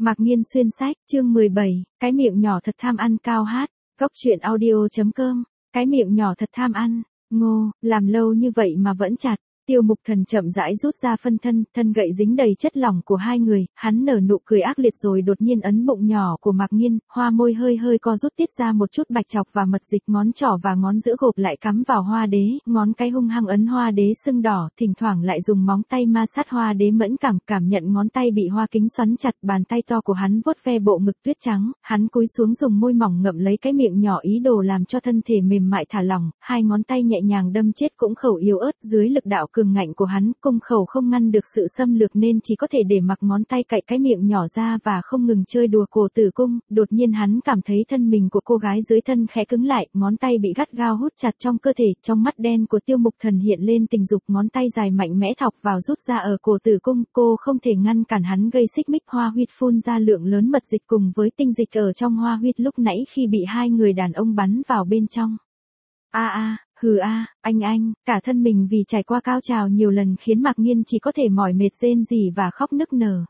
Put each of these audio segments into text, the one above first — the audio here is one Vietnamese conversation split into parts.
Mạc Nghiên xuyên sách, chương 17, cái miệng nhỏ thật tham ăn cao hát, Cốc truyện audio.com, cái miệng nhỏ thật tham ăn, ngô, làm lâu như vậy mà vẫn chặt. Tiêu Mục Thần chậm rãi rút ra phân thân, thân gậy dính đầy chất lỏng của hai người, hắn nở nụ cười ác liệt rồi đột nhiên ấn bụng nhỏ của Mạc Nghiên, hoa môi hơi hơi co rút tiết ra một chút bạch chọc và mật dịch, ngón trỏ và ngón giữa gộp lại cắm vào hoa đế, ngón cái hung hăng ấn hoa đế sưng đỏ, thỉnh thoảng lại dùng móng tay ma sát hoa đế mẫn cảm nhận ngón tay bị hoa kính xoắn chặt, bàn tay to của hắn vuốt ve bộ ngực tuyết trắng, hắn cúi xuống dùng môi mỏng ngậm lấy cái miệng nhỏ ý đồ làm cho thân thể mềm mại thả lỏng, hai ngón tay nhẹ nhàng đâm chết cũng khẩu yếu ớt dưới lực đạo cường ngạnh của hắn, cung khẩu không ngăn được sự xâm lược nên chỉ có thể để mặc ngón tay cạy cái miệng nhỏ ra và không ngừng chơi đùa cổ tử cung, đột nhiên hắn cảm thấy thân mình của cô gái dưới thân khẽ cứng lại, ngón tay bị gắt gao hút chặt trong cơ thể, trong mắt đen của Tiêu Mục Thần hiện lên tình dục, ngón tay dài mạnh mẽ thọc vào rút ra ở cổ tử cung, cô không thể ngăn cản hắn gây xích mích, hoa huyết phun ra lượng lớn mật dịch cùng với tinh dịch ở trong hoa huyết lúc nãy khi bị hai người đàn ông bắn vào bên trong. Hừ anh, cả thân mình vì trải qua cao trào nhiều lần khiến Mạc Nghiên chỉ có thể mỏi mệt rên rỉ và khóc nức nở.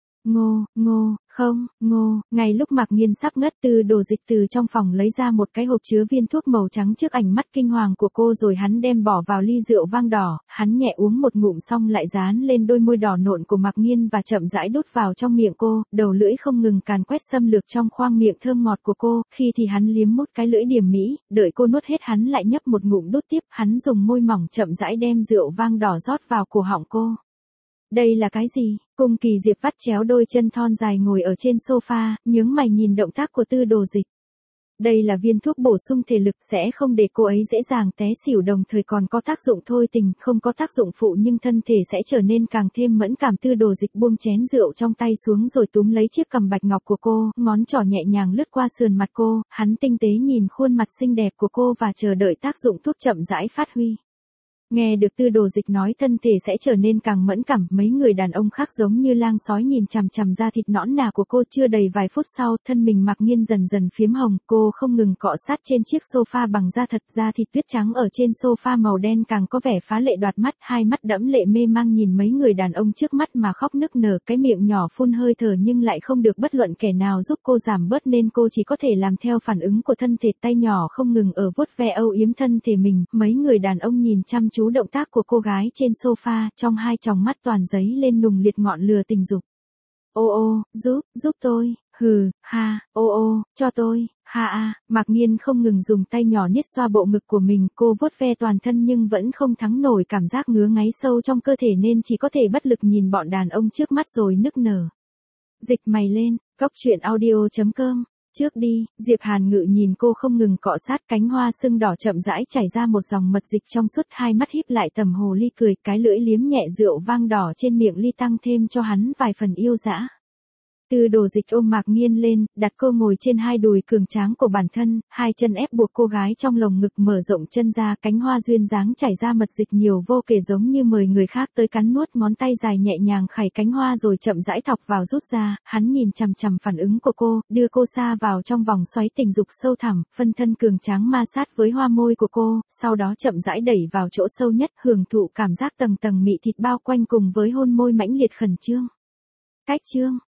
Ngay lúc Mạc Nghiên sắp ngất, Tư Đồ Dịch từ trong phòng lấy ra một cái hộp chứa viên thuốc màu trắng trước ánh mắt kinh hoàng của cô rồi hắn đem bỏ vào ly rượu vang đỏ, hắn nhẹ uống một ngụm xong lại dán lên đôi môi đỏ nộn của Mạc Nghiên và chậm rãi đút vào trong miệng cô, đầu lưỡi không ngừng càn quét xâm lược trong khoang miệng thơm ngọt của cô, khi thì hắn liếm mút cái lưỡi điểm mỹ, đợi cô nuốt hết hắn lại nhấp một ngụm đút tiếp, hắn dùng môi mỏng chậm rãi đem rượu vang đỏ rót vào cổ họng cô. Đây là cái gì? Cung Kỳ Diệp vắt chéo đôi chân thon dài ngồi ở trên sofa, nhướng mày nhìn động tác của Tư Đồ Dịch. Đây là viên thuốc bổ sung thể lực sẽ không để cô ấy dễ dàng té xỉu, đồng thời còn có tác dụng thôi tình, không có tác dụng phụ nhưng thân thể sẽ trở nên càng thêm mẫn cảm. Tư Đồ Dịch buông chén rượu trong tay xuống rồi túm lấy chiếc cằm bạch ngọc của cô, ngón trỏ nhẹ nhàng lướt qua sườn mặt cô, hắn tinh tế nhìn khuôn mặt xinh đẹp của cô và chờ đợi tác dụng thuốc chậm rãi phát huy. Nghe được Tư Đồ Dịch nói thân thể sẽ trở nên càng mẫn cảm, mấy người đàn ông khác giống như lang sói nhìn chằm chằm da thịt nõn nà của cô. Chưa đầy vài phút sau, thân mình Mạc Nghiên dần dần phiếm hồng, cô không ngừng cọ sát trên chiếc sofa bằng da thật, da thịt tuyết trắng ở trên sofa màu đen càng có vẻ phá lệ đoạt mắt, hai mắt đẫm lệ mê mang nhìn mấy người đàn ông trước mắt mà khóc nức nở, cái miệng nhỏ phun hơi thở nhưng lại không được bất luận kẻ nào giúp cô giảm bớt nên cô chỉ có thể làm theo phản ứng của thân thể, tay nhỏ không ngừng ở vuốt ve âu yếm thân thể mình. Mấy người đàn ông nhìn chăm chú động tác của cô gái trên sofa, trong hai tròng mắt toàn giấy lên nùng liệt ngọn lửa tình dục. Giúp tôi, cho tôi, Mạc Nghiên không ngừng dùng tay nhỏ niết xoa bộ ngực của mình, cô vuốt ve toàn thân nhưng vẫn không thắng nổi cảm giác ngứa ngáy sâu trong cơ thể nên chỉ có thể bất lực nhìn bọn đàn ông trước mắt rồi nức nở. Dịch mày lên, Cốc truyện audio.com. Trước đi, Diệp Hàn Ngự nhìn cô không ngừng cọ sát, cánh hoa sưng đỏ chậm rãi chảy ra một dòng mật dịch trong suốt, hai mắt híp lại tầm hồ ly cười, cái lưỡi liếm nhẹ rượu vang đỏ trên miệng ly tăng thêm cho hắn vài phần yêu dã. Tư Đồ Dịch ôm Mạc Nghiên lên, đặt cô ngồi trên hai đùi cường tráng của bản thân, hai chân ép buộc cô gái trong lồng ngực, mở rộng chân ra, cánh hoa duyên dáng chảy ra mật dịch nhiều vô kể giống như mời người khác tới cắn nuốt, ngón tay dài nhẹ nhàng khảy cánh hoa rồi chậm rãi thọc vào rút ra, hắn nhìn chằm chằm phản ứng của cô, đưa cô sa vào trong vòng xoáy tình dục sâu thẳm, phân thân cường tráng ma sát với hoa môi của cô, sau đó chậm rãi đẩy vào chỗ sâu nhất, hưởng thụ cảm giác tầng tầng mị thịt bao quanh cùng với hôn môi mãnh liệt khẩn trương. Cách chương